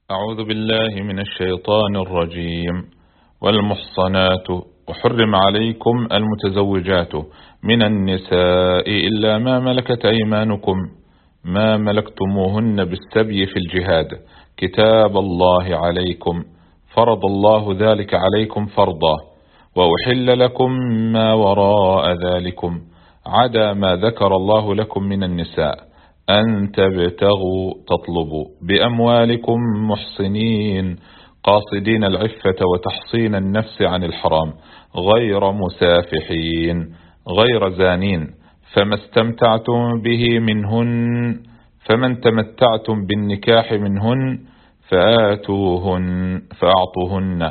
أعوذ بالله من الشيطان الرجيم. والمحصنات وحرم عليكم المتزوجات من النساء إلا ما ملكت أيمانكم ما ملكتموهن بالسبي في الجهاد كتاب الله عليكم فرض الله ذلك عليكم فرضا وأحل لكم ما وراء ذلكم عدا ما ذكر الله لكم من النساء أن تبتغوا تطلبوا بأموالكم محصنين قاصدين العفة وتحصين النفس عن الحرام غير مسافحين غير زانين فما استمتعتم به منهن فمن تمتعتم بالنكاح منهن فأعطوهن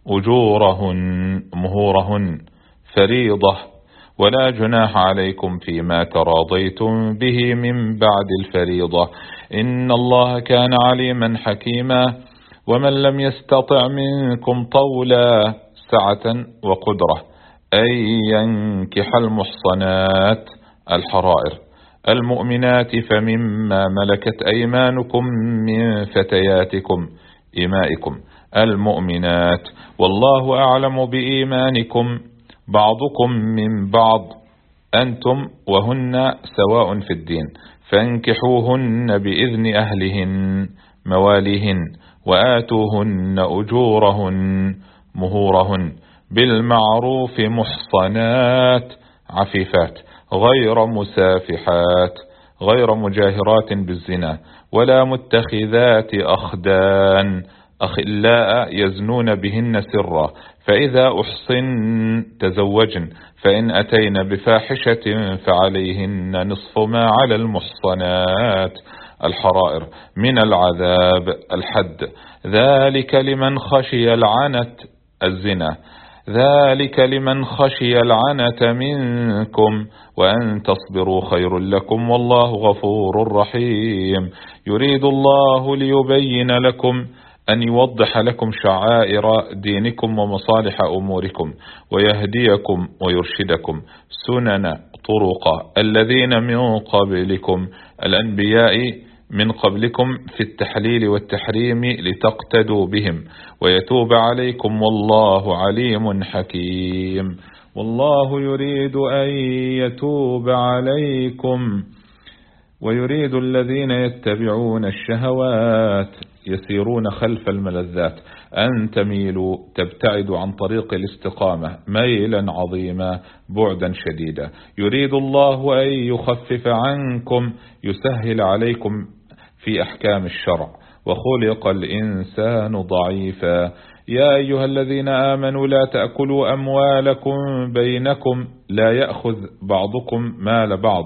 أجورهن مهورهن فريضة ولا جناح عليكم فيما تراضيتم به من بعد الفريضة إن الله كان عليما حكيما ومن لم يستطع منكم طولا سعة وقدرة أن ينكح المحصنات الحرائر المؤمنات فمما ملكت أيمانكم من فتياتكم إمائكم المؤمنات والله أعلم بإيمانكم بعضكم من بعض أنتم وهن سواء في الدين فانكحوهن بإذن أهلهن مواليهن وآتوهن أجورهن مهورهن بالمعروف محصنات عفيفات غير مسافحات غير مجاهرات بالزنا ولا متخذات أخدان أخلاء يزنون بهن سرا فإذا أحصن تزوجن فإن أتين بفاحشة فعليهن نصف ما على المحصنات الحرائر من العذاب الحد ذلك لمن خشي العنة الزنا ذلك لمن خشي العنة منكم وأن تصبروا خير لكم والله غفور رحيم يريد الله ليبين لكم أن يوضح لكم شعائر دينكم ومصالح أموركم ويهديكم ويرشدكم سنن طرق الذين من قبلكم الأنبياء من قبلكم في التحليل والتحريم لتقتدوا بهم ويتوب عليكم والله عليم حكيم والله يريد أن يتوب عليكم ويريد الذين يتبعون الشهوات يسيرون خلف الملذات أن تميلوا تبتعدوا عن طريق الاستقامة ميلا عظيما بعدا شديدا يريد الله أن يخفف عنكم يسهل عليكم في أحكام الشرع وخلق الإنسان ضعيفا يا أيها الذين آمنوا لا تأكلوا أموالكم بينكم لا يأخذ بعضكم مال بعض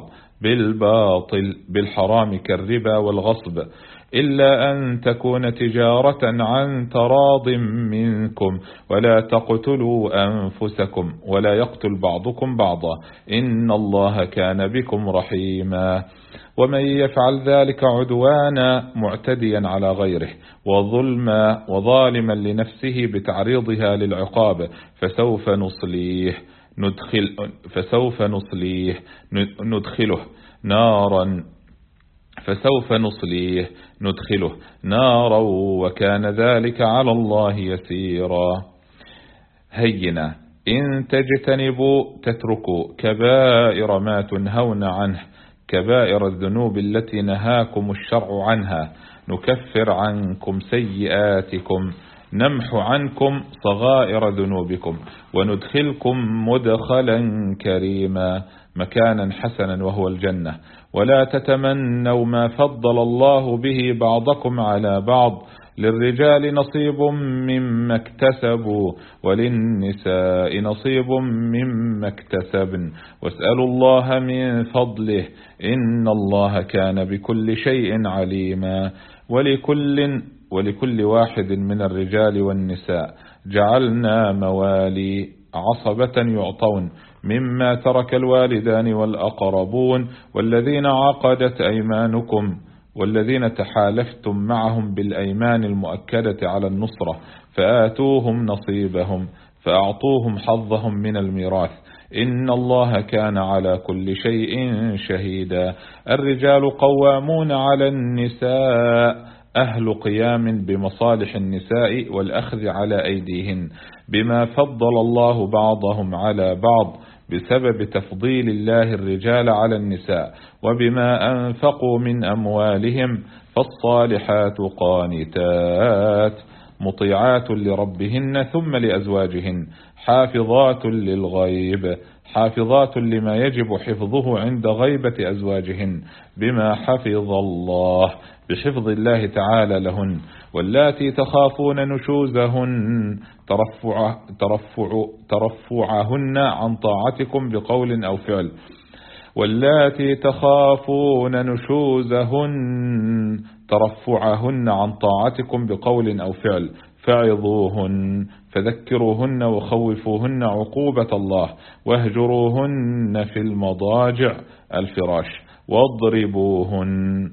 بالباطل بالحرام كالربا والغصب إلا أن تكون تجارة عن تراض منكم ولا تقتلوا أنفسكم ولا يقتل بعضكم بعضا إن الله كان بكم رحيما ومن يفعل ذلك عدوانا معتديا على غيره وظلما وظالما لنفسه بتعريضها للعقاب فسوف ندخله نارا وكان ذلك على الله يسيرا هينا إن تجتنبوا تتركوا كبائر ما تنهون عنه كبائر الذنوب التي نهاكم الشرع عنها نكفر عنكم سيئاتكم نمحو عنكم صغائر ذنوبكم وندخلكم مدخلا كريما مكانا حسنا وهو الجنة ولا تتمنوا ما فضل الله به بعضكم على بعض للرجال نصيب مما اكتسبوا وللنساء نصيب مما اكتسبن واسألوا الله من فضله إن الله كان بكل شيء عليما ولكل واحد من الرجال والنساء جعلنا موالي عصبة يعطون مما ترك الوالدان والأقربون والذين عقدت أيمانكم والذين تحالفتم معهم بالأيمان المؤكدة على النصرة فآتوهم نصيبهم فأعطوهم حظهم من الميراث إن الله كان على كل شيء شهيدا الرجال قوامون على النساء أهل قيام بمصالح النساء والأخذ على أيديهن، بما فضل الله بعضهم على بعض بسبب تفضيل الله الرجال على النساء، وبما أنفقوا من أموالهم، فالصالحات قانتات مطيعات لربهن ثم لأزواجهن، حافظات للغيب، حافظات لما يجب حفظه عند غيبة أزواجهن بما حفظ الله بحفظ الله تعالى لهن. واللاتي تخافون نشوزهن ترفعهن عن طاعتكم بقول أو فعل، واللاتي تخافون نشوزهن ترفعهن عن طاعتكم بقول أو فعل فعظوهن فذكروهن وخوفوهن عقوبة الله، واهجروهن في المضاجع الفراش، واضربوهن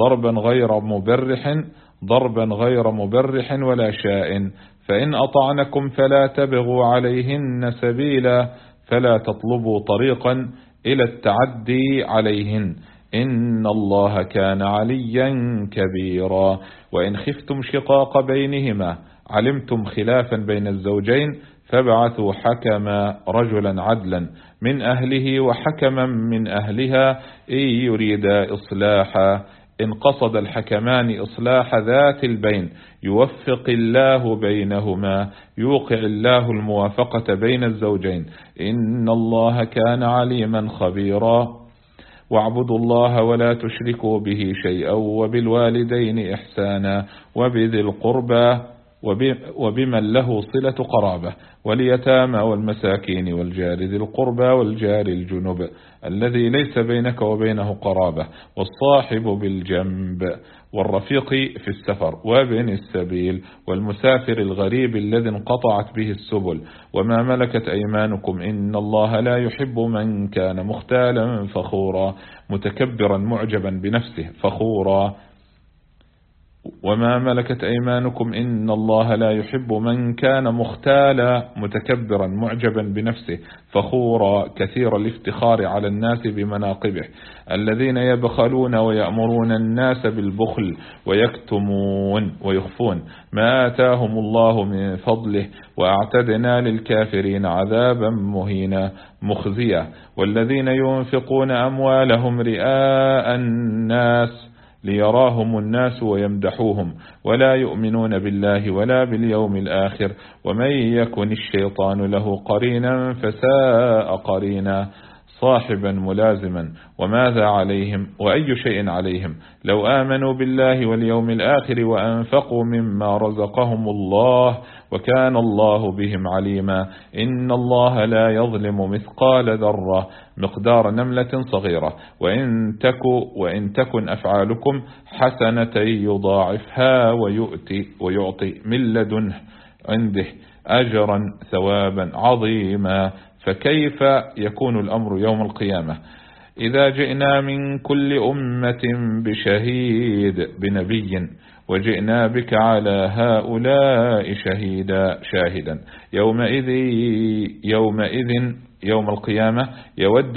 ضربا غير مبرح ولا شاء، فإن أطعنكم فلا تبغوا عليهن سبيلا، فلا تطلبوا طريقا إلى التعدي عليهن، إن الله كان عليا كبيرا. وإن خفتم شقاق بينهما، علمتم خلافا بين الزوجين، فابعثوا حكما رجلا عدلا من أهله وحكما من أهلها إن يريدا إصلاحا، إن قصد الحكمان إصلاح ذات البين يوفق الله بينهما، يوقع الله الموافقة بين الزوجين، إن الله كان عليما خبيرا. واعبدوا الله ولا تشركوا به شيئا، وبالوالدين إحسانا، وبذي القربى وبمن له صلة قرابة، واليتامى والمساكين، والجار ذي القربى، والجار الجنب الذي ليس بينك وبينه قرابة، والصاحب بالجنب، والرفيق في السفر، وابن السبيل، والمسافر الغريب الذي انقطعت به السبل، وما ملكت أيمانكم، إن الله لا يحب من كان مختالا فخورا متكبرا معجبا بنفسه فخورا. وما ملكت أيمانكم، إن الله لا يحب من كان مختالا متكبرا معجبا بنفسه فخورا كثير الافتخار على الناس بمناقبه، الذين يبخلون ويأمرون الناس بالبخل ويكتمون ويخفون ما آتاهم الله من فضله، وأعتدنا للكافرين عذابا مهينا مخزيا. والذين ينفقون أموالهم رئاء الناس ليراهم الناس ويمدحوهم، ولا يؤمنون بالله ولا باليوم الآخر، ومن يكن الشيطان له قرينا فساء قرينا، صاحبا ملازما. وماذا عليهم وأي شيء عليهم لو آمنوا بالله واليوم الآخر وأنفقوا مما رزقهم الله، وكان الله بهم عليما. إن الله لا يظلم مثقال ذرة مقدار نملة صغيرة، وإن تكن أفعالكم حسنة يضاعفها ويعطي من لدنه عنده أجرا ثوابا عظيما. فكيف يكون الأمر يوم القيامة إذا جئنا من كل أمة بشهيد بنبي، وجئنا بك على هؤلاء شاهدا يوم القيامة يود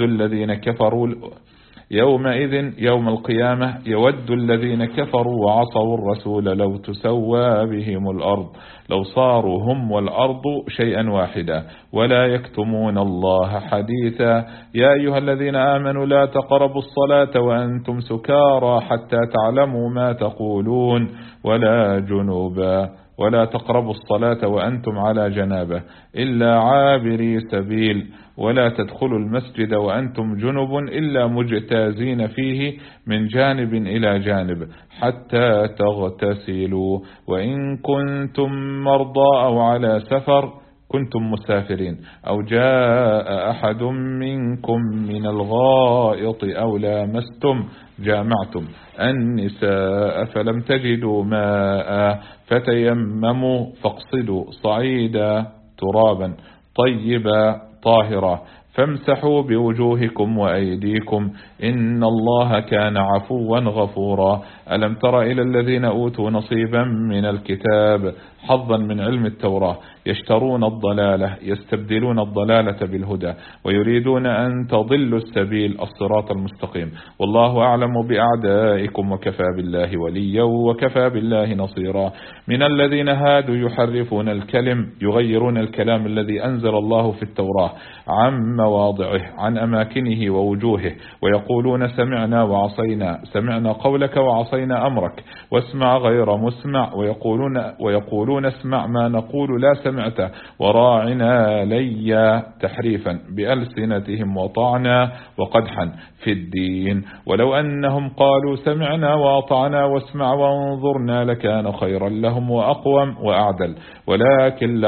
الذين كفروا وعصوا الرسول لو تسوى بهم الأرض، لو صاروا هم والأرض شيئا واحدا ولا يكتمون الله حديثا. يا أيها الذين آمنوا لا تقربوا الصلاة وأنتم سكارى حتى تعلموا ما تقولون، ولا جنوبا، ولا تقربوا الصلاة وأنتم على جنابه إلا عابري سبيل، ولا تدخلوا المسجد وأنتم جنب إلا مجتازين فيه من جانب إلى جانب حتى تغتسلوا، وإن كنتم مرضى أو على سفر كنتم مسافرين أو جاء أحد منكم من الغائط أو لامستم جامعتم النساء فلم تجدوا ماء فتيمموا فاقصدوا صعيدا ترابا طيبا طاهرا فامسحوا بوجوهكم وأيديكم إن الله كان عفوا غفورا. ألم تر إلى الذين أوتوا نصيبا من الكتاب حظا من علم التوراة يشترون الضلالة يستبدلون الضلالة بالهدى ويريدون أن تضلوا السبيل الصراط المستقيم. والله أعلم بأعدائكم وكفى بالله وليا وكفى بالله نصيرا. من الذين هادوا يحرفون الكلم يغيرون الكلام الذي أنزل الله في التوراة عن مواضعه عن أماكنه ووجوهه ويقولون سمعنا وعصينا، سمعنا قولك وعصينا أمرك واسمع غير مسمع، ويقولون اسمع ما نقول لا سمعت وراعنا ليا، تحريفا بألسنتهم وطعنا وقدحا في الدين. ولو أنهم قالوا سمعنا وأطعنا واسمع وانظرنا لكان خيرا لهم وأقوم وأعدل، ولكن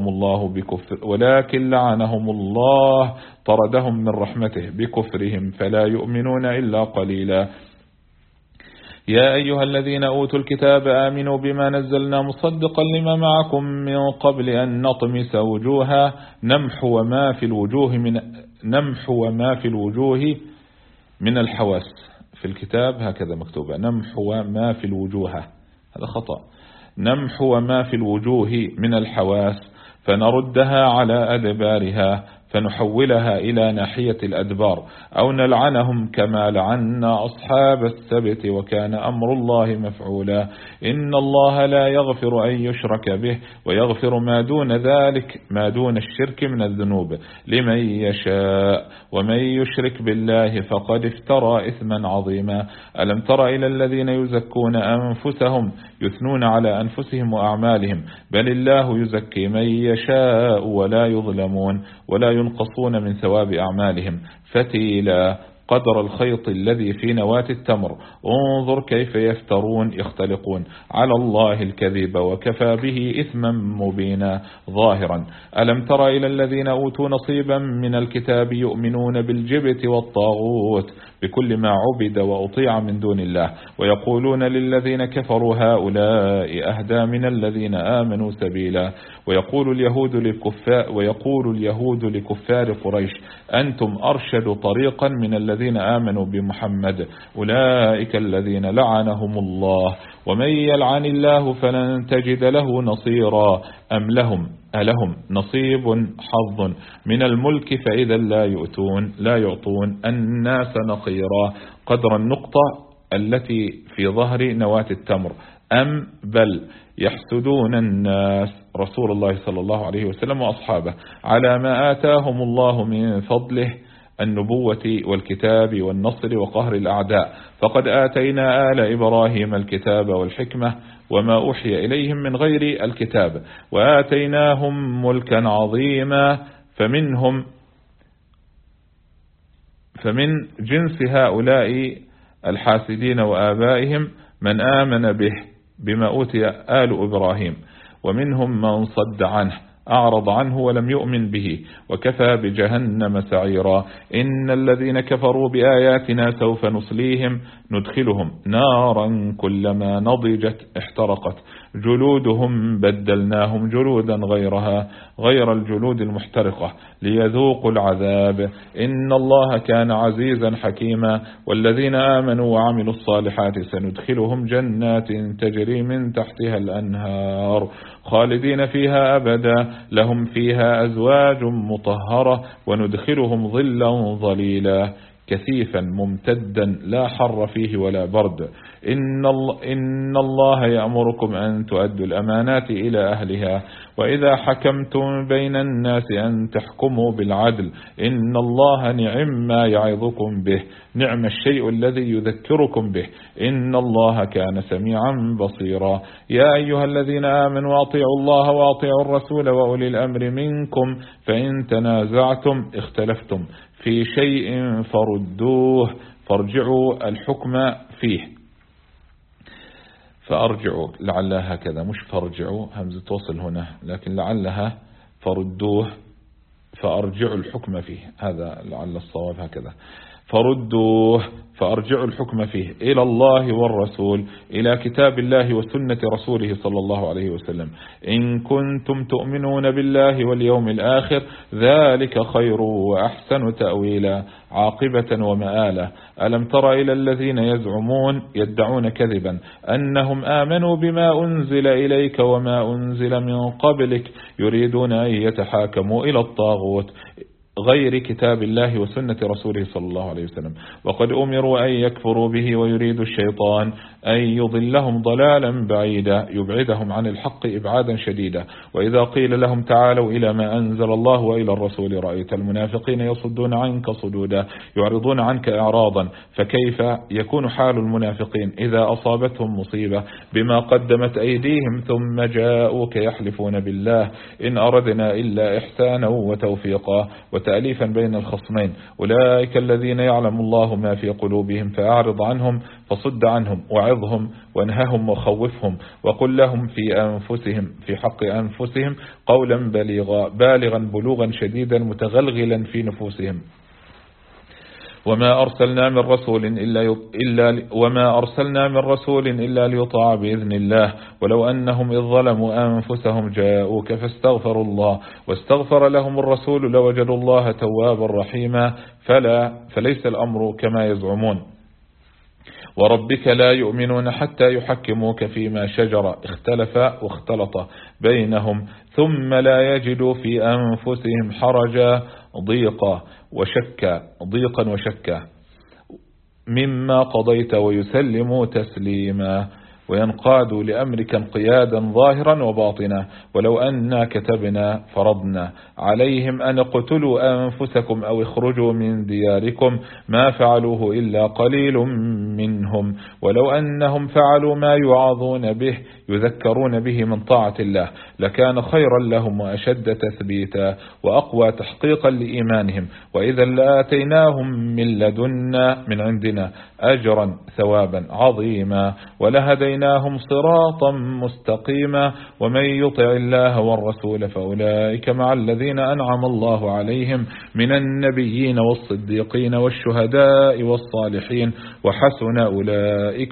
لعنهم الله طردهم من رحمته بكفرهم فلا يؤمنون إلا قليلا. يا أيها الذين أوتوا الكتاب آمنوا بما نزلنا مصدقا لما معكم من قبل أن نطمس وجوها نمحو ما في الوجوه من الحواس. في الكتاب هكذا مكتوبة نمحو ما في الوجوه، هذا خطأ، نمحو ما في الوجوه من الحواس فنردها على أدبارها فنحولها إلى ناحية الأدبار أو نلعنهم كما لعنا أصحاب السبت وكان أمر الله مفعولا. إن الله لا يغفر أن يشرك به ويغفر ما دون ذلك ما دون الشرك من الذنوب لمن يشاء ومن يشرك بالله فقد افترى إثما عظيما. ألم تر إلى الذين يزكون أنفسهم يثنون على أنفسهم وأعمالهم بل الله يزكي من يشاء ولا يظلمون ولا ينقصون من ثواب أعمالهم فتيلا قدر الخيط الذي في نواة التمر انظر كيف يختلقون على الله الكذب وكفى به إثما مبينا ظاهرا. ألم تر إلى الذين أوتوا نصيبا من الكتاب يؤمنون بالجبت والطاغوت بكل ما عبد وأطيع من دون الله ويقولون للذين كفروا هؤلاء أهدى من الذين آمنوا سبيلا. ويقول اليهود لكفار قريش أنتم أرشد طريقا من الذين آمنوا بمحمد أولئك الذين لعنهم الله ومن يلعن الله فلن تجد له نصيرا. أم لهم نصيب حظ من الملك فإذا لا يعطون الناس نقيرا قدر النقطة التي في ظهر نواة التمر. أم بل يحسدون الناس رسول الله صلى الله عليه وسلم وأصحابه على ما آتاهم الله من فضله النبوة والكتاب والنصر وقهر الأعداء فقد آتينا آل إبراهيم الكتاب والحكمة وما أوحي إليهم من غير الكتاب وآتيناهم ملكا عظيما فمن جنس هؤلاء الحاسدين وآبائهم من آمن به بما أوتي آل إبراهيم ومنهم من صد عنه أعرض عنه ولم يؤمن به وكفى بجهنم سعيرا. إن الذين كفروا بآياتنا سوف ندخلهم نارا كلما نضجت احترقت جلودهم بدلناهم جلودا غيرها غير الجلود المحترقة ليذوقوا العذاب إن الله كان عزيزا حكيما. والذين آمنوا وعملوا الصالحات سندخلهم جنات تجري من تحتها الأنهار خالدين فيها أبدا لهم فيها أزواج مطهرة وندخلهم ظلا ظليلا كثيفا ممتدا لا حر فيه ولا برد. إن الله يأمركم أن تؤدوا الأمانات إلى أهلها وإذا حكمتم بين الناس أن تحكموا بالعدل إن الله نعم ما يعظكم به نعم الشيء الذي يذكركم به إن الله كان سميعا بصيرا. يا أيها الذين آمنوا أطيعوا الله وأطيعوا الرسول وأولي الأمر منكم فإن تنازعتم اختلفتم في شيء فارجعوا الحكم فيه فأرجعوا لعلها هكذا مش فارجعوا همزة وصل هنا لكن لعلها فردوه فأرجعوا الحكم فيه هذا لعل الصواب هكذا فردوه، فأرجعوا الحكم فيه إلى الله والرسول، إلى كتاب الله وسنة رسوله صلى الله عليه وسلم، إن كنتم تؤمنون بالله واليوم الآخر، ذلك خير وأحسن تأويلا عاقبة ومآلا. ألم تر إلى الذين يدعون كذبا أنهم آمنوا بما أنزل إليك وما أنزل من قبلك، يريدون أن يتحاكموا إلى الطاغوت غير كتاب الله وسنة رسوله صلى الله عليه وسلم، وقد أمروا أن يكفروا به، ويريد الشيطان أن يضلهم ضلالا بعيدا، يبعدهم عن الحق إبعادا شديدا. وإذا قيل لهم تعالوا إلى ما أنزل الله وإلى الرسول، رأيت المنافقين يصدون عنك صدودا، يعرضون عنك إعراضا. فكيف يكون حال المنافقين إذا أصابتهم مصيبة بما قدمت أيديهم ثم جاءوك يحلفون بالله إن أردنا إلا إحسانا وتوفيقا وتأليفا بين الخصمين، أولئك الذين يعلم الله ما في قلوبهم فأعرض عنهم، فصد عنهم وعظهم وانههم وخوفهم، وقل لهم في حق أنفسهم قولا بالغا بلوغا شديدا متغلغلا في نفوسهم. وما أرسلنا من رسول إلا ليطاع بإذن الله، ولو أنهم إذ ظلموا أنفسهم جاءوك فاستغفروا الله واستغفر لهم الرسول لوجدوا الله توابا رحيما، فليس الأمر كما يزعمون. وربك لا يؤمنون حتى يحكموك فيما شجر واختلط بينهم، ثم لا يجدوا في أنفسهم حرجا ضيقا وشكا مما قضيت ويسلموا تسليما، وينقادوا لأمرك انقيادا ظاهرا وباطنا. ولو أننا كتبنا فرضنا عليهم أن اقتلوا أنفسكم أو اخرجوا من دياركم ما فعلوه إلا قليل منهم، ولو أنهم فعلوا ما يوعظون به يذكرون به من طاعة الله لكان خيرا لهم وأشد تثبيتا وأقوى تحقيقا لإيمانهم، وإذا لآتيناهم من لدنا من عندنا أجرا ثوابا عظيما ولهديناهم صراطا مستقيما. ومن يطع الله والرسول فأولئك مع الذين أنعم الله عليهم من النبيين والصديقين والشهداء والصالحين، وحسن أولئك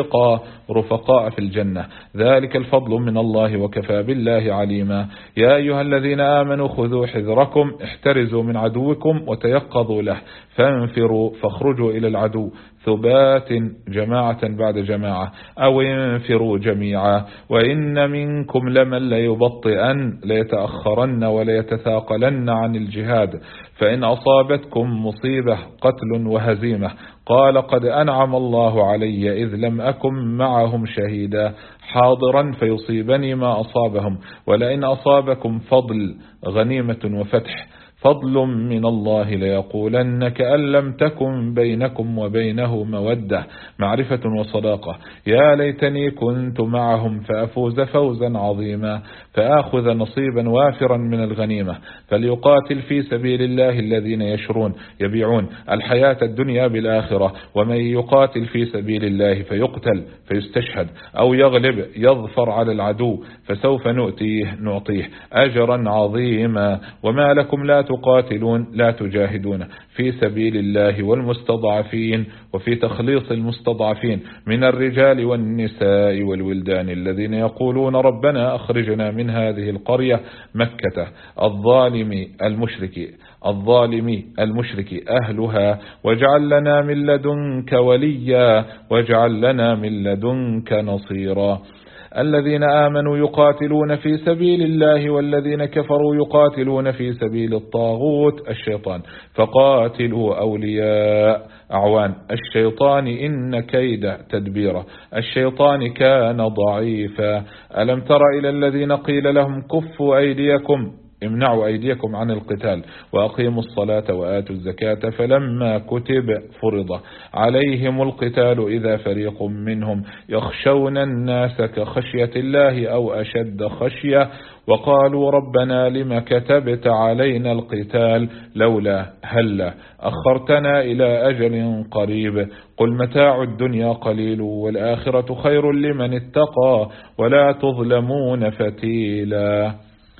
رفقاء في الجنة، ذلك الفضل من الله وكفى بالله عليما. يا أيها الذين آمنوا خذوا حذركم، احترزوا من عدوكم وتيقظوا له، فانفروا فاخرجوا إلى العدو ثبات جماعة بعد جماعة أو انفروا جميعا، وإن منكم لمن ليبطئن ليتأخرن وليتثاقلن عن الجهاد، فإن أصابتكم مصيبة قتل وهزيمة قال قد أنعم الله علي إذ لم أكن معهم شهيدا حاضرا فيصيبني ما أصابهم، ولئن أصابكم فضل غنيمة وفتح فضل من الله ليقولن كأن لم تكن بينكم وبينه مودة معرفة وصداقة، يا ليتني كنت معهم فأفوز فوزا عظيما فآخذ نصيبا وافرا من الغنيمة. فليقاتل في سبيل الله الذين يبيعون الحياة الدنيا بالآخرة، ومن يقاتل في سبيل الله فيقتل فيستشهد أو يغلب يظفر على العدو فسوف نعطيه أجرا عظيما. وما لكم لا تجاهدون في سبيل الله والمستضعفين، وفي تخليص المستضعفين من الرجال والنساء والولدان الذين يقولون ربنا أخرجنا من هذه القرية مكة الظالم المشرك أهلها واجعل لنا من لدنك وليا واجعل لنا من لدنك نصيرا. الذين آمنوا يقاتلون في سبيل الله والذين كفروا يقاتلون في سبيل الطاغوت الشيطان فقاتلوا أولياء أعوان الشيطان إن كيد تدبيره الشيطان كان ضعيفا. ألم تر إلى الذين قيل لهم كفوا أيديكم امنعوا أيديكم عن القتال وأقيموا الصلاة وآتوا الزكاة فلما كتب فرض عليهم القتال إذا فريق منهم يخشون الناس كخشية الله أو أشد خشية وقالوا ربنا لما كتبت علينا القتال لولا هلا أخرتنا إلى أجل قريب قل متاع الدنيا قليل والآخرة خير لمن اتقى ولا تظلمون فتيلا.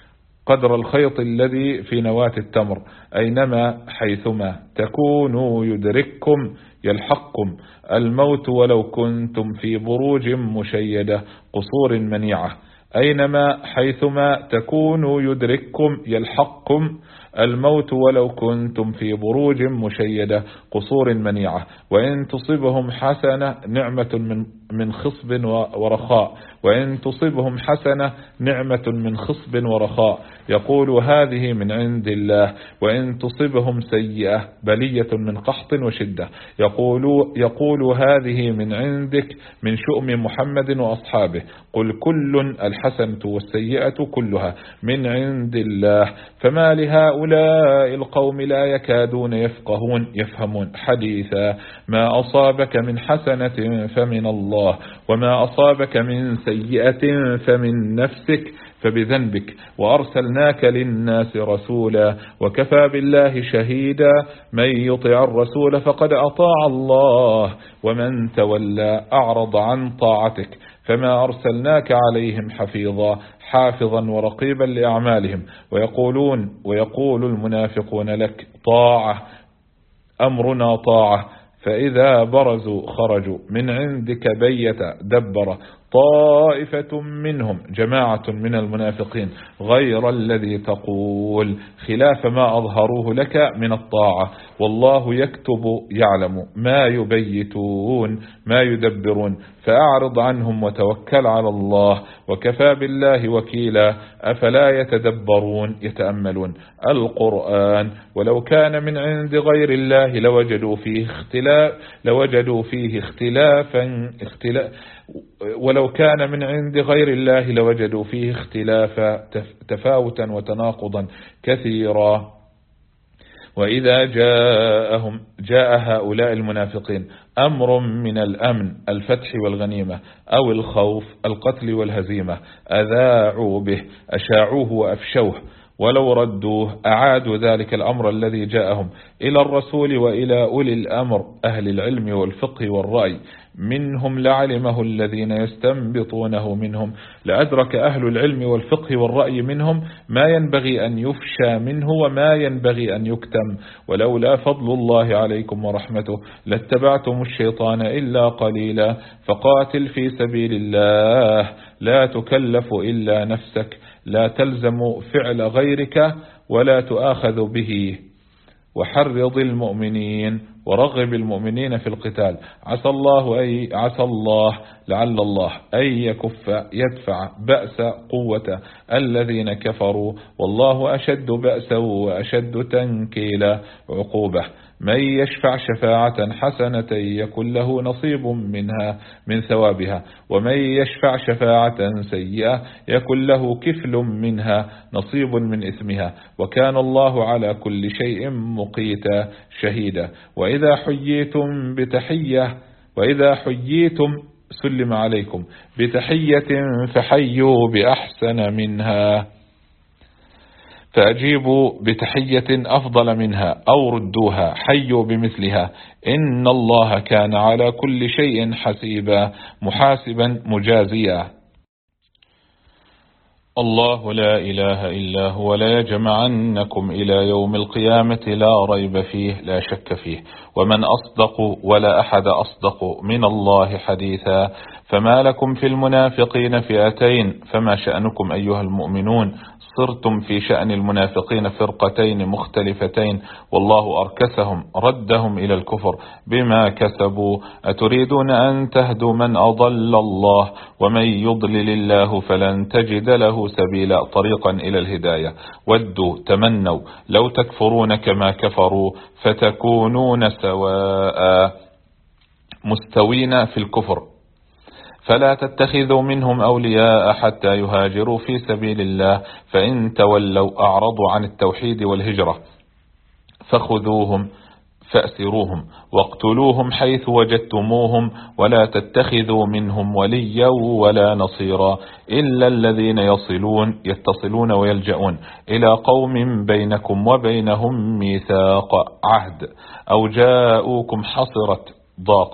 قدر الخيط الذي في نواة التمر، أينما حيثما تكونوا يدرككم يلحقكم الموت ولو كنتم في بروج مشيدة قصور منيعة. أينما حيثما تكونوا يدرككم يلحقكم الموت ولو كنتم في بروج مشيدة قصور منيعة. وإن تصبهم حسنة نعمة من خصب ورخاء، وإن تصبهم حسنة نعمة من خصب ورخاء يقول هذه من عند الله، وإن تصبهم سيئة بلية من قحط وشدة يقول هذه من عندك من شؤم محمد وأصحابه. قل كل الحسنة والسيئة كلها من عند الله، فما لهؤلاء القوم لا يكادون يفهمون حديثا. ما أصابك من حسنة فمن الله، وما أصابك من سيئة فمن نفسك فبذنبك، وأرسلناك للناس رسولا وكفى بالله شهيدا. من يطع الرسول فقد أطاع الله، ومن تولى أعرض عن طاعتك فما أرسلناك عليهم حافظا ورقيبا لأعمالهم. ويقول المنافقون لك طاعة، أمرنا طاعة، فإذا برزوا خرجوا من عندك بيت دبر طائفة منهم جماعة من المنافقين غير الذي تقول، خلاف ما أظهروه لك من الطاعة، والله يكتب يعلم ما يبيتون ما يدبرون. فأعرض عنهم وتوكل على الله، وكفى بالله وكيلا. أفلا يتأملون القرآن، ولو كان من عند غير الله لوجدوا فيه اختلافا تفاوتا وتناقضا كثيرا. وإذا جاء هؤلاء المنافقين أمر من الأمن الفتح والغنيمة أو الخوف القتل والهزيمة أذاعوا به، أشاعوه وأفشوه، ولو ردوه أعادوا ذلك الأمر الذي جاءهم إلى الرسول وإلى أولي الأمر أهل العلم والفقه والرأي منهم لعلمه الذين يستنبطونه منهم. لأدرك أهل العلم والفقه والرأي منهم ما ينبغي أن يفشى منه وما ينبغي أن يكتم. ولولا فضل الله عليكم ورحمته لاتبعتم الشيطان إلا قليلا. فقاتل في سبيل الله لا تكلف إلا نفسك، لا تلزم فعل غيرك ولا تؤاخذ به. وحرض المؤمنين ورغب المؤمنين في القتال. عسى الله لعل الله أن يدفع بأس قوة الذين كفروا، والله أشد بأسا وأشد تنكيلا عقوبة. من يشفع شفاعة حسنة يكن له نصيب منها من ثوابها، ومن يشفع شفاعة سيئة يكن له كفل منها نصيب من إثمها، وكان الله على كل شيء مقيتا شهيدا. وإذا حييتم سلم عليكم بتحية فحيوا بأحسن منها، فأجيبوا بتحية أفضل منها أو ردوها، حيوا بمثلها، إن الله كان على كل شيء حسيبا محاسبا مجازيا. الله لا إله إلا هو لا يجمعنكم إلى يوم القيامة لا ريب فيه لا شك فيه، ومن أصدق ولا أحد أصدق من الله حديثا. فما لكم في المنافقين فئتين، فما شأنكم أيها المؤمنون؟ صرتم في شأن المنافقين فرقتين مختلفتين، والله أركسهم ردهم إلى الكفر بما كسبوا. أتريدون أن تهدوا من أضل الله، ومن يضلل الله فلن تجد له سبيلا طريقا إلى الهداية. ودوا تمنوا لو تكفرون كما كفروا فتكونون سواء مستوين في الكفر، فلا تتخذوا منهم أولياء حتى يهاجروا في سبيل الله، فإن تولوا أعرضوا عن التوحيد والهجرة فخذوهم فأسروهم واقتلوهم حيث وجدتموهم، ولا تتخذوا منهم وليا ولا نصيرا إلا الذين يتصلون ويلجؤون إلى قوم بينكم وبينهم ميثاق عهد، أو جاءوكم حصرت ضاقت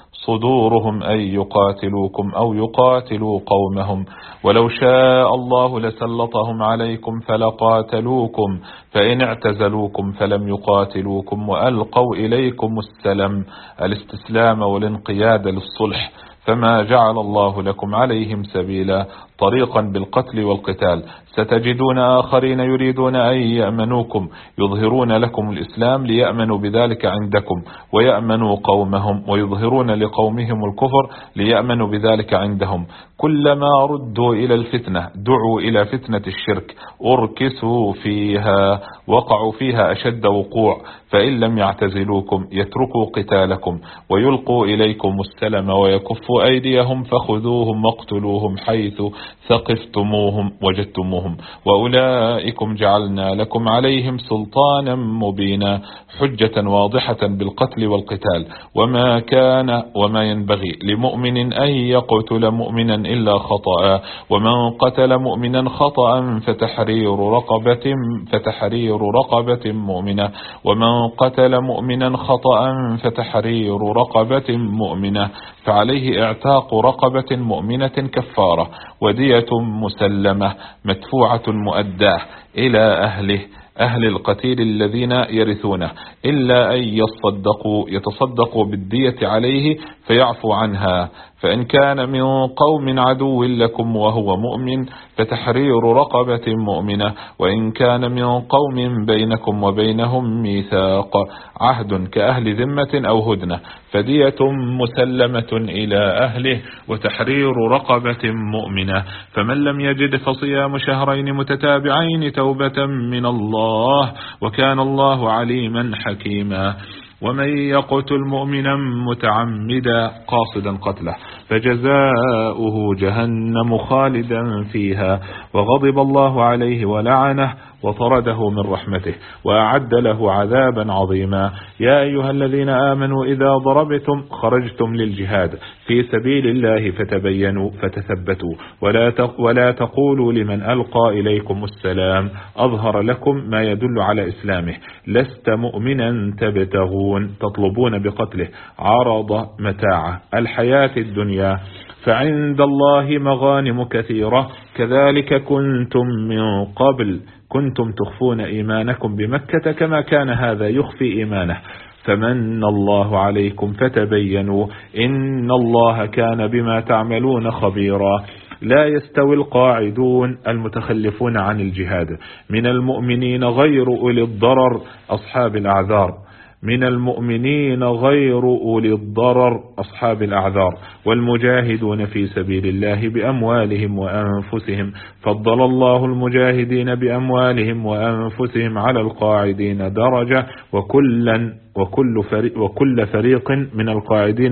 صدورهم أن يقاتلوكم أو يقاتلوا قومهم، ولو شاء الله لسلطهم عليكم فلقاتلوكم، فإن اعتزلوكم فلم يقاتلوكم وألقوا إليكم السلم، الاستسلام والانقياد للصلح، فما جعل الله لكم عليهم سبيلا، طريقا بالقتل والقتال. ستجدون آخرين يريدون أن يأمنوكم، يظهرون لكم الإسلام ليأمنوا بذلك عندكم، ويأمنوا قومهم، ويظهرون لقومهم الكفر ليأمنوا بذلك عندهم. كلما ردوا إلى الفتنة دعوا إلى فتنة الشرك، أركسوا فيها، وقعوا فيها أشد وقوع، فإن لم يعتزلوكم يتركوا قتالكم ويلقوا إليكم السلم ويكفوا أيديهم فخذوهم واقتلوهم حيث ثقفتموهم وجدتموهم، وأولئكم جعلنا لكم عليهم سلطانا مبينا، حجة واضحة بالقتل والقتال. وما ينبغي لمؤمن أن يقتل مؤمنا إلا خطأ، ومن قتل مؤمنا خطأ فتحرير رقبة مؤمنة، ومن قتل مؤمنا خطأ فتحرير رقبة مؤمنة، فعليه اعتاق رقبة مؤمنة كفارة، ودية مسلمة مدفوعة مؤداه إلى أهل القتيل الذين يرثونه، إلا أن يتصدقوا بالدية عليه فيعفو عنها. فإن كان من قوم عدو لكم وهو مؤمن فتحرير رقبة مؤمنة، وإن كان من قوم بينكم وبينهم ميثاق عهد كأهل ذمة أو هدنة فدية مسلمة إلى أهله وتحرير رقبة مؤمنة. فمن لم يجد فصيام شهرين متتابعين توبة من الله، وكان الله عليما حكيما. ومن يقتل مؤمنا متعمدا قاصدا قتله فجزاؤه جهنم خالدا فيها، وغضب الله عليه ولعنه وطرده من رحمته وأعد له عذابا عظيما. يا أيها الذين آمنوا إذا ضربتم خرجتم للجهاد في سبيل الله فتبينوا فتثبتوا ولا تقولوا لمن ألقى إليكم السلام أظهر لكم ما يدل على إسلامه لست مؤمنا تطلبون بقتله عرض متاع الحياة الدنيا، فعند الله مغانم كثيرة كذلك كنتم من قبل كنتم تخفون إيمانكم بمكة كما كان هذا يخفي إيمانه فمن الله عليكم فتبينوا إن الله كان بما تعملون خبيرا. لا يستوي القاعدون المتخلفون عن الجهاد من المؤمنين غير أولي الضرر أصحاب الأعذار والمجاهدون في سبيل الله بأموالهم وأنفسهم، فضل الله المجاهدين بأموالهم وأنفسهم على القاعدين درجة وكل فريق من القاعدين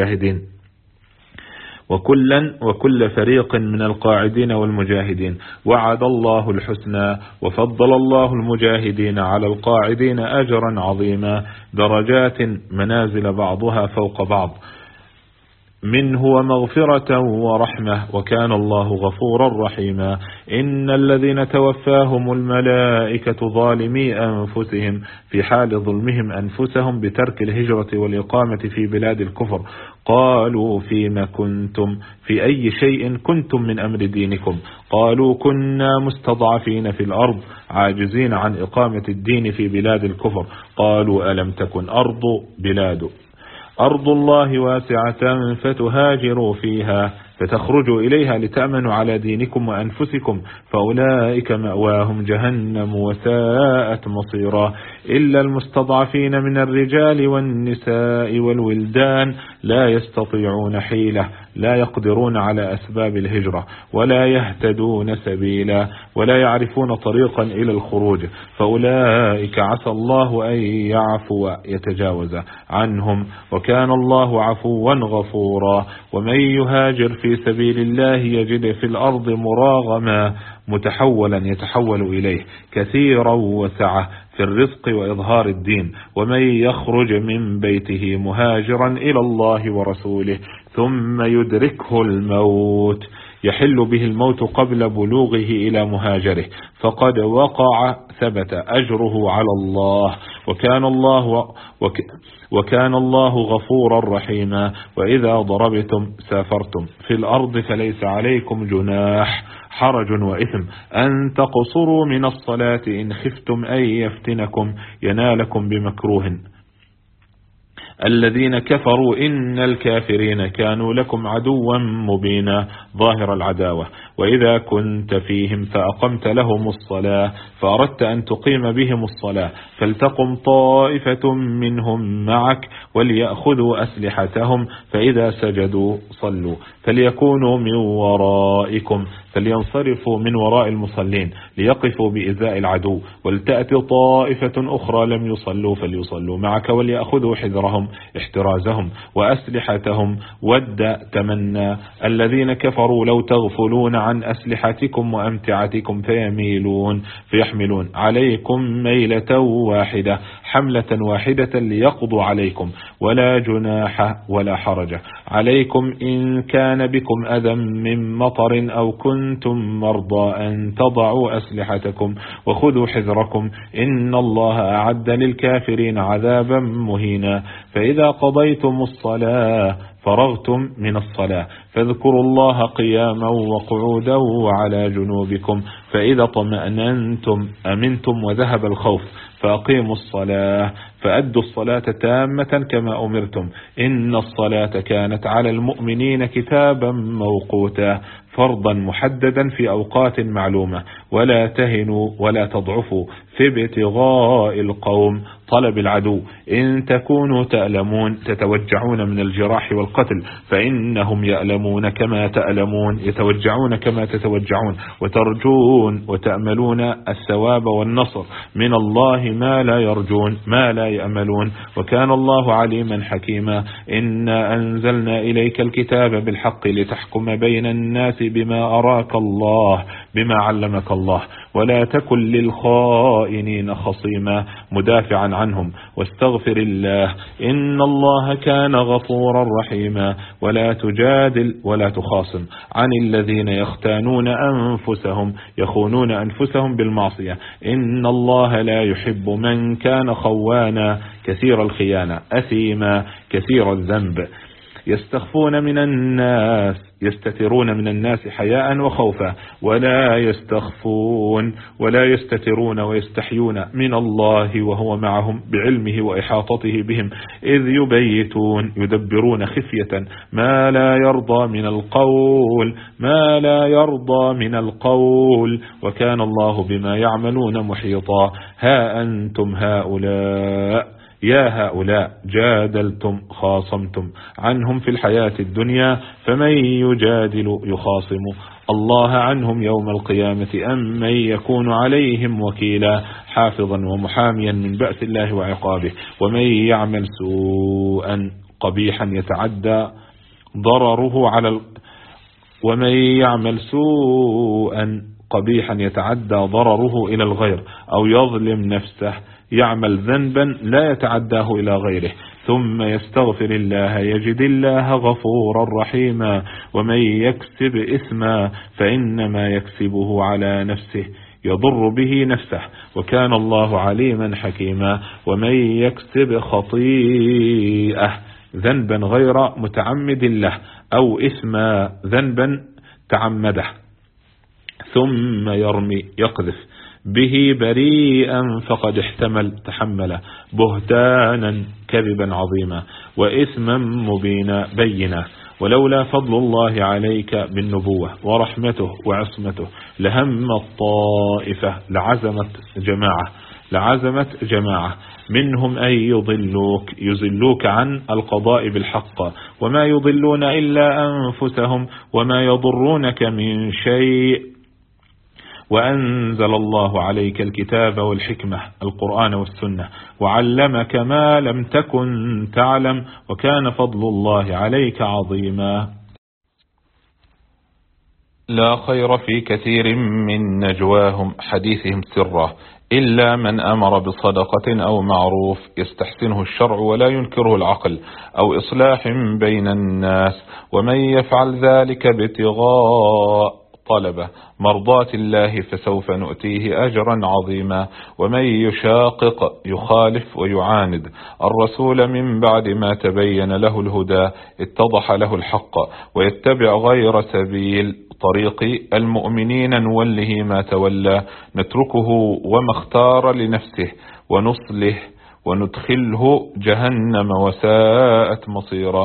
والمجاهدين وعد الله الحسنى، وفضل الله المجاهدين على القاعدين أجرا عظيما، درجات منازل بعضها فوق بعض، منه ومغفرة ورحمة، وكان الله غفورا رحيما. إن الذين توفاهم الملائكة ظالمي أنفسهم في حال ظلمهم أنفسهم بترك الهجرة والإقامة في بلاد الكفر قالوا فيما كنتم في أي شيء كنتم من أمر دينكم قالوا كنا مستضعفين في الأرض عاجزين عن إقامة الدين في بلاد الكفر قالوا ألم تكن أرض الله واسعة فتهاجروا فيها فتخرجوا إليها لتأمنوا على دينكم وأنفسكم فأولئك مأواهم جهنم وساءت مصيرا. إلا المستضعفين من الرجال والنساء والولدان لا يستطيعون حيلة لا يقدرون على أسباب الهجرة ولا يهتدون سبيلا ولا يعرفون طريقا إلى الخروج فأولئك عسى الله أن يعفو يتجاوز عنهم وكان الله عفوا غفورا. ومن يهاجر في سبيل الله يجد في الأرض مراغما متحولا يتحول إليه كثيرا وسعة في الرزق وإظهار الدين. ومن يخرج من بيته مهاجرا إلى الله ورسوله ثم يدركه الموت يحل به الموت قبل بلوغه إلى مهاجره فقد وقع ثبت أجره على الله، وكان الله غفورا رحيما. وإذا ضربتم سافرتم في الأرض فليس عليكم جناح حرج وإثم أن تقصروا من الصلاة إن خفتم أن يفتنكم ينالكم بمكروه. الذين كفروا إن الكافرين كانوا لكم عدوا مبينا ظاهر العداوة. وإذا كنت فيهم فأقمت لهم الصلاة فأردت أن تقيم بهم الصلاة فلتقم طائفة منهم معك وليأخذوا أسلحتهم فإذا سجدوا صلوا فليكونوا من ورائكم فلينصرفوا من وراء المصلين ليقفوا بإزاء العدو ولتأتي طائفة أخرى لم يصلوا فليصلوا معك وليأخذوا حذرهم احترازهم وأسلحتهم. ود تمنى الذين كفروا لو تغفلون عن أسلحتكم وأمتعتكم فيحملون عليكم ميلة واحدة حملة واحدة ليقضوا عليكم ولا جناح ولا حرج عليكم إن كان بكم أذى من مطر أو كنتم مرضى أن تضعوا أسلحتكم وخذوا حذركم إن الله أعد للكافرين عذابا مهينا. فإذا قضيتم الصلاة فرغتم من الصلاة فاذكروا الله قياما وقعودا وعلى جنوبكم فإذا طمأننتم أمنتم وذهب الخوف فأقيموا الصلاة فأدوا الصلاة تامة كما أمرتم إن الصلاة كانت على المؤمنين كتابا موقوتا فرضا محددا في أوقات معلومة. ولا تهنوا ولا تضعفوا في ابتغاء القوم طلب العدو إن تكونوا تألمون تتوجعون من الجراح والقتل فإنهم يألمون كما تألمون يتوجعون كما تتوجعون وترجون وتأملون الثواب والنصر من الله ما لا يرجون ما لا يأملون وكان الله عليما حكيما. إنا أنزلنا إليك الكتاب بالحق لتحكم بين الناس بما أراك الله بما علمك الله ولا تكن للخائنين خصيما مدافعا عنهم واستغفر الله إن الله كان غفورا رحيما. ولا تجادل ولا تخاصم عن الذين يخونون أنفسهم بالمعصية إن الله لا يحب من كان خوانا كثير الخيانة أثيما كثير الذنب. يستخفون من الناس يستترون من الناس حياء وخوفا ولا يستترون ويستحيون من الله وهو معهم بعلمه وإحاطته بهم إذ يدبرون خفية ما لا يرضى من القول وكان الله بما يعملون محيطا. ها أنتم هؤلاء جادلتم خاصمتم عنهم في الحياة الدنيا فمن يجادل يخاصم الله عنهم يوم القيامة أم من يكون عليهم وكيلا حافظا ومحاميا من بأس الله وعقابه. ومن يعمل سوءا قبيحا يتعدى ضرره إلى الغير أو يظلم نفسه يعمل ذنبا لا يتعداه إلى غيره ثم يستغفر الله يجد الله غفورا رحيما. ومن يكسب إثما فإنما يكسبه على نفسه يضر به نفسه وكان الله عليما حكيما. ومن يكسب خطيئة ذنبا غير متعمد له أو إثما ذنبا تعمده ثم يرمي يقذف به بريئا فقد تحمل بهتانا كذبا عظيما وإثما مبينا بينا. ولولا فضل الله عليك بالنبوة ورحمته وعصمته لهم الطائفة لعزمت جماعة منهم أن يضلوك عن القضاء بالحق وما يضلون إلا أنفسهم وما يضرونك من شيء. وأنزل الله عليك الكتاب والحكمة القرآن والسنة وعلمك ما لم تكن تعلم وكان فضل الله عليك عظيما. لا خير في كثير من نجواهم حديثهم سرا إلا من أمر بصدقة أو معروف يستحسنه الشرع ولا ينكره العقل أو إصلاح بين الناس، ومن يفعل ذلك ابتغاء طلب مرضات الله فسوف نؤتيه أجرا عظيما. ومن يشاقق يخالف ويعاند الرسول من بعد ما تبين له الهدى اتضح له الحق ويتبع غير سبيل طريق المؤمنين نوله ما تولى نتركه وما اختار لنفسه ونصله وندخله جهنم وساءت مصيرا.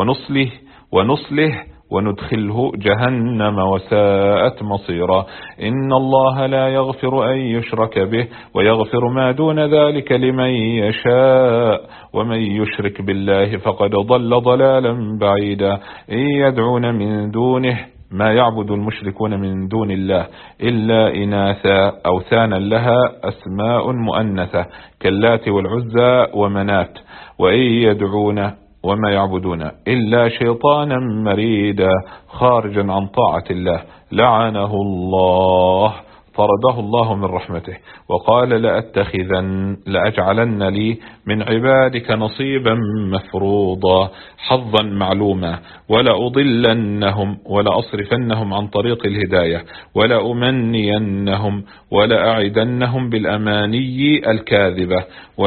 ونصله وندخله جهنم وساءت مصيرا. إن الله لا يغفر أن يشرك به ويغفر ما دون ذلك لمن يشاء، ومن يشرك بالله فقد ضل ضلالا بعيدا. إن يدعون من دونه ما يعبد المشركون من دون الله إلا إناثا أوثانا لها أسماء مؤنثة كاللات والعزى ومنات، وإن يدعون وما يعبدون إلا شيطانا مريدا خارجا عن طاعة الله لعنه الله طرده الله من رحمته وقال لأجعلن لي من عبادك نصيبا مفروضا حظا معلوما ولأضلنهم ولأصرفنهم عن طريق الهداية ولأمنينهم ولأعدنهم بالأماني الكاذبة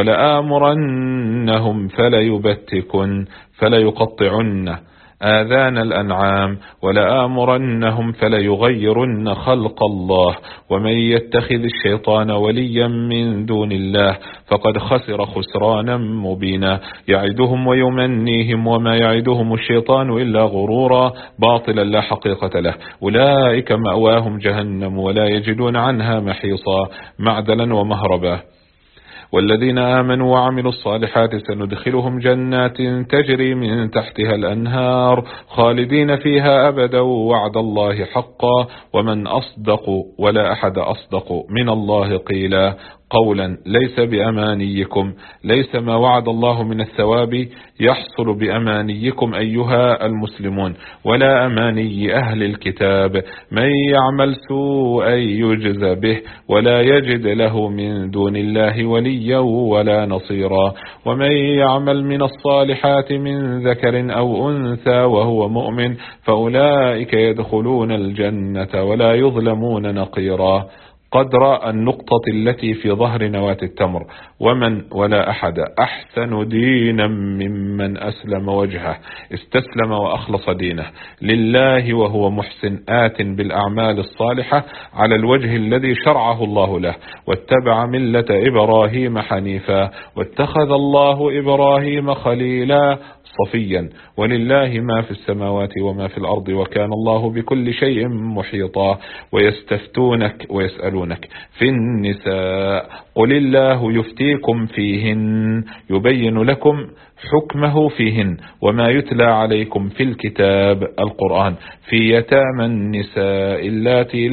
ولآمرنهم فليبتكن فليقطعن آذان الأنعام ولآمرنهم فليغيرن خلق الله. ومن يتخذ الشيطان وليا من دون الله فقد خسر خسرانا مبينا. يعدهم ويمنيهم وما يعدهم الشيطان إلا غرورا باطلا لا حقيقة له. أولئك مأواهم جهنم ولا يجدون عنها محيصا معدلا ومهربا. والذين آمنوا وعملوا الصالحات سندخلهم جنات تجري من تحتها الأنهار خالدين فيها أبدا وعد الله حقا ومن أصدق ولا أحد أصدق من الله قيلا. قولا ليس بأمانيكم ليس ما وعد الله من الثواب يحصل بأمانيكم أيها المسلمون ولا أماني أهل الكتاب. من يعمل سوءا يجز به ولا يجد له من دون الله وليا ولا نصيرا. ومن يعمل من الصالحات من ذكر أو أنثى وهو مؤمن فأولئك يدخلون الجنة ولا يظلمون نقيرا. قدر النقطة التي في ظهر نواة التمر. ومن ولا أحد أحسن دينا ممن أسلم وجهه استسلم وأخلص دينه لله وهو محسن آت بالأعمال الصالحة على الوجه الذي شرعه الله له واتبع ملة إبراهيم حنيفا واتخذ الله إبراهيم خليلا صفيا ولله ما في السماوات وما في الأرض وكان الله بكل شيء محيطا. ويستفتونك ويسألونك في النساء قل الله يفتيكم فيهن يبين لكم حكمه فيهن وما يتلى عليكم في الكتاب القرآن في يتامى النساء اللاتي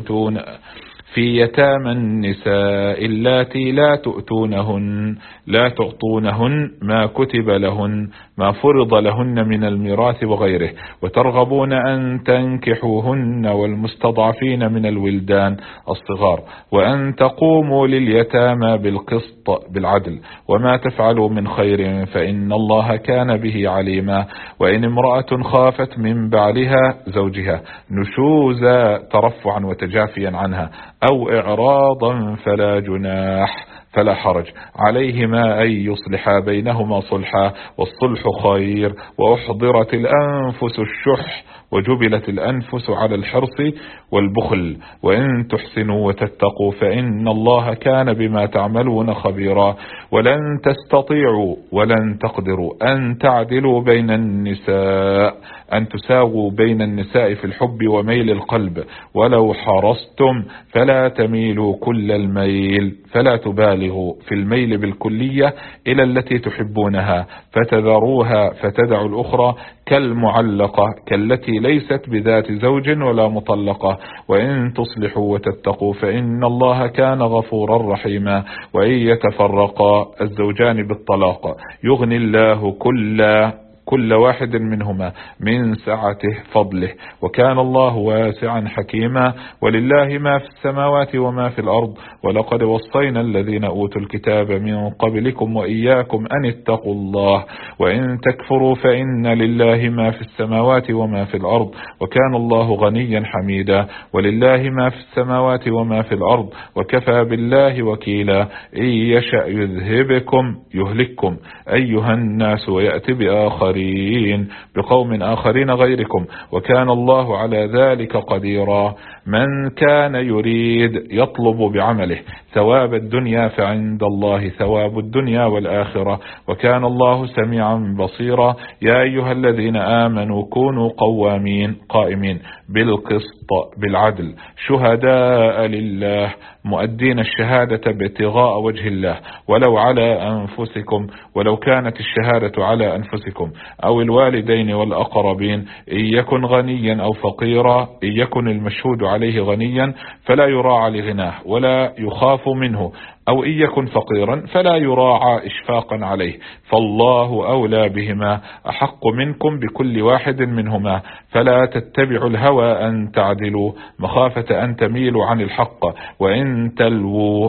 لا تعطونهن ما كتب لهن ما فرض لهن من الميراث وغيره وترغبون أن تنكحوهن والمستضعفين من الولدان الصغار وأن تقوموا لليتامى بالقسط بالعدل وما تفعلوا من خير فإن الله كان به عليما. وإن امرأة خافت من بعلها زوجها نشوزا ترفعا وتجافيا عنها أو إعراضا فلا جناح فلا حرج عليهما أن يصلحا بينهما صلحا والصلح خير. وأحضرت الأنفس الشح وجبلت الأنفس على الحرص والبخل وإن تحسنوا وتتقوا فإن الله كان بما تعملون خبيرا. ولن تستطيعوا ولن تقدروا أن تعدلوا بين النساء أن تساووا بين النساء في الحب وميل القلب ولو حرصتم فلا تميلوا كل الميل فلا تبالغوا في الميل بالكلية إلى التي تحبونها فتذروها فتدعوا الأخرى كالمعلقة كالتي ليست بذات زوج ولا مطلقة. وإن تصلحوا وتتقوا فإن الله كان غفورا رحيما. وإن يتفرقا الزوجان بالطلاق يغني الله كل واحد منهما من سعة فضله، وكان الله واسعا حكيما. ولله ما في السماوات وما في الأرض، ولقد وصينا الذين أوتوا الكتاب من قبلكم وإياكم أن اتقوا الله، وإن تكفروا فإن لله ما في السماوات وما في الأرض، وكان الله غنيا حميدا. ولله ما في السماوات وما في الأرض، وكفى بالله وكيلا. إن يشأ يذهبكم يهلككم أيها الناس ويأتي بآخرين بقوم آخرين غيركم، وكان الله على ذلك قديرا. من كان يريد يطلب بعمله ثواب الدنيا فعند الله ثواب الدنيا والآخرة، وكان الله سميعا بصيرا. يا أيها الذين آمنوا كونوا قائمين بالقسط بالعدل شهداء لله مؤدين الشهادة ابتغاء وجه الله ولو على أنفسكم، ولو كانت الشهادة على أنفسكم أو الوالدين والأقربين، إن يكن غنيا أو فقيرا. إن يكن المشهود عليه غنيا فلا يراعى لغناه ولا يخاف منه، أو إن يكن فقيرا فلا يراعى إشفاقا عليه، فالله أولى بهما أحق منكم بكل واحد منهما. فلا تتبعوا الهوى أن تعدلوا مخافة أن تميلوا عن الحق، وإن تلووا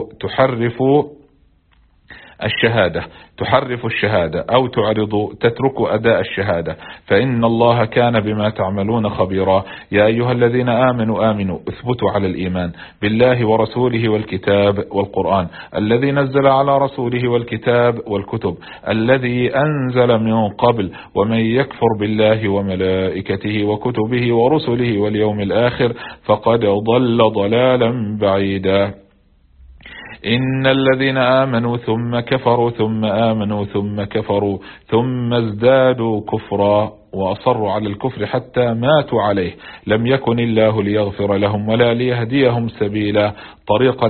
تحرفوا الشهادة أو تعرضوا تتركوا أداء الشهادة، فإن الله كان بما تعملون خبيرا. يا أيها الذين آمنوا اثبتوا على الإيمان بالله ورسوله والكتاب والقرآن الذي نزل على رسوله والكتاب والكتب الذي أنزل من قبل، ومن يكفر بالله وملائكته وكتبه ورسله واليوم الآخر فقد ضل ضلالا بعيدا. إن الذين آمنوا ثم كفروا ثم آمنوا ثم كفروا ثم ازدادوا كفرا وأصروا على الكفر حتى ماتوا عليه لم يكن الله ليغفر لهم ولا ليهديهم سبيلا طريقا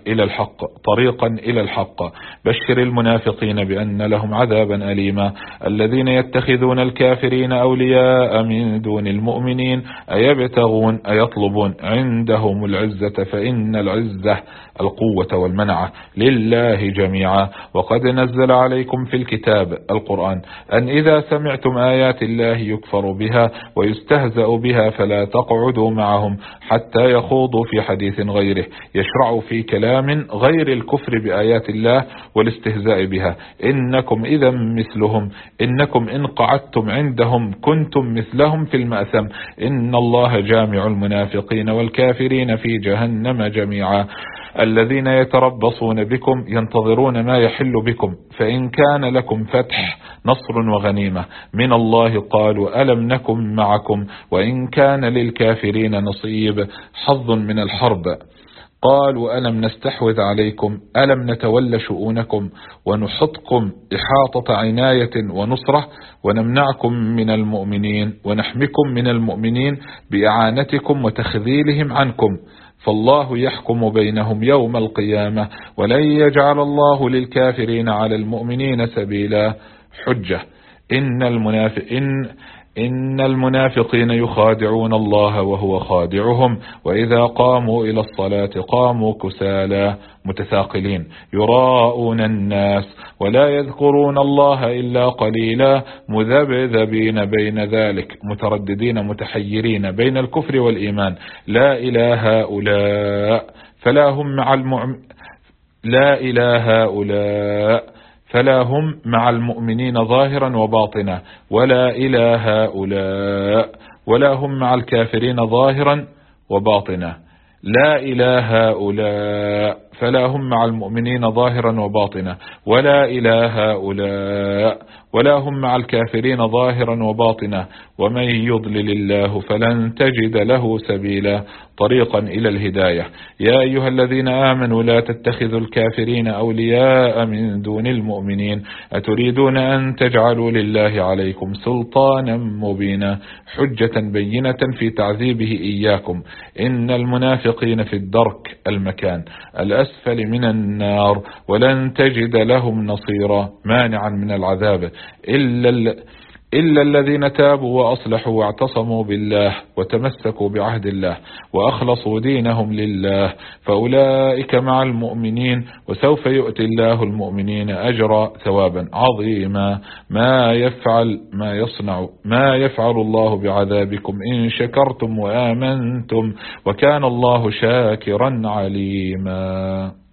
إلى الحق. بشر المنافقين بأن لهم عذابا أليما. الذين يتخذون الكافرين أولياء من دون المؤمنين أيطلبون عندهم العزة فإن العزة القوة والمنعة لله جميعا. وقد نزل عليكم في الكتاب القرآن أن إذا سمعتم آيات الله يكفر بها ويستهزأ بها فلا تقعدوا معهم حتى يخوضوا في حديث غيره يشرعوا في كلام غير الكفر بآيات الله والاستهزاء بها. إنكم إذا مثلهم، إنكم إن قعدتم عندهم كنتم مثلهم في المأثم. إن الله جامع المنافقين والكافرين في جهنم جميعا. الذين يتربصون بكم ينتظرون ما يحل بكم، فإن كان لكم فتح نصر وغنيمة من الله قالوا ألم نكن معكم، وإن كان للكافرين نصيب حظ من الحرب قالوا ألم نستحوذ عليكم ألم نتولى شؤونكم ونحطكم إحاطة عناية ونصرة ونمنعكم من المؤمنين ونحمكم من المؤمنين بإعانتكم وتخذيلهم عنكم، فالله يحكم بينهم يوم القيامة ولن يجعل الله للكافرين على المؤمنين سبيلا. حجة. إن المنافقين يخادعون الله وهو خادعهم، وإذا قاموا إلى الصلاة قاموا كسالى متثاقلين يراءون الناس ولا يذكرون الله إلا قليلا مذبذبين بين ذلك مترددين متحيرين بين الكفر والإيمان. لا إله هؤلاء فلا هم مع المؤمنين ظاهرا وباطنا، ولا إله هؤلاء ولا هم مع الكافرين ظاهرا وباطنا. لا إله هؤلاء فلا هم مع المؤمنين ظاهرا وباطنا، ولا إله هؤلاء ولا هم مع الكافرين ظاهرا وباطنا. ومن يضلل الله فلن تجد له سبيلا طريقا إلى الهداية. يا أيها الذين آمنوا لا تتخذوا الكافرين أولياء من دون المؤمنين أتريدون أن تجعلوا لله عليكم سلطانا مبينا حجة بينة في تعذيبه إياكم. إن المنافقين في الدرك المكان الأسفل من النار ولن تجد لهم نصيرا مانعا من العذاب إلا الذين تابوا وأصلحوا واعتصموا بالله وتمسكوا بعهد الله وأخلصوا دينهم لله فأولئك مع المؤمنين وسوف يؤتي الله المؤمنين أجرا ثوابا عظيما. ما يفعل الله بعذابكم إن شكرتم وآمنتم وكان الله شاكرا عليما.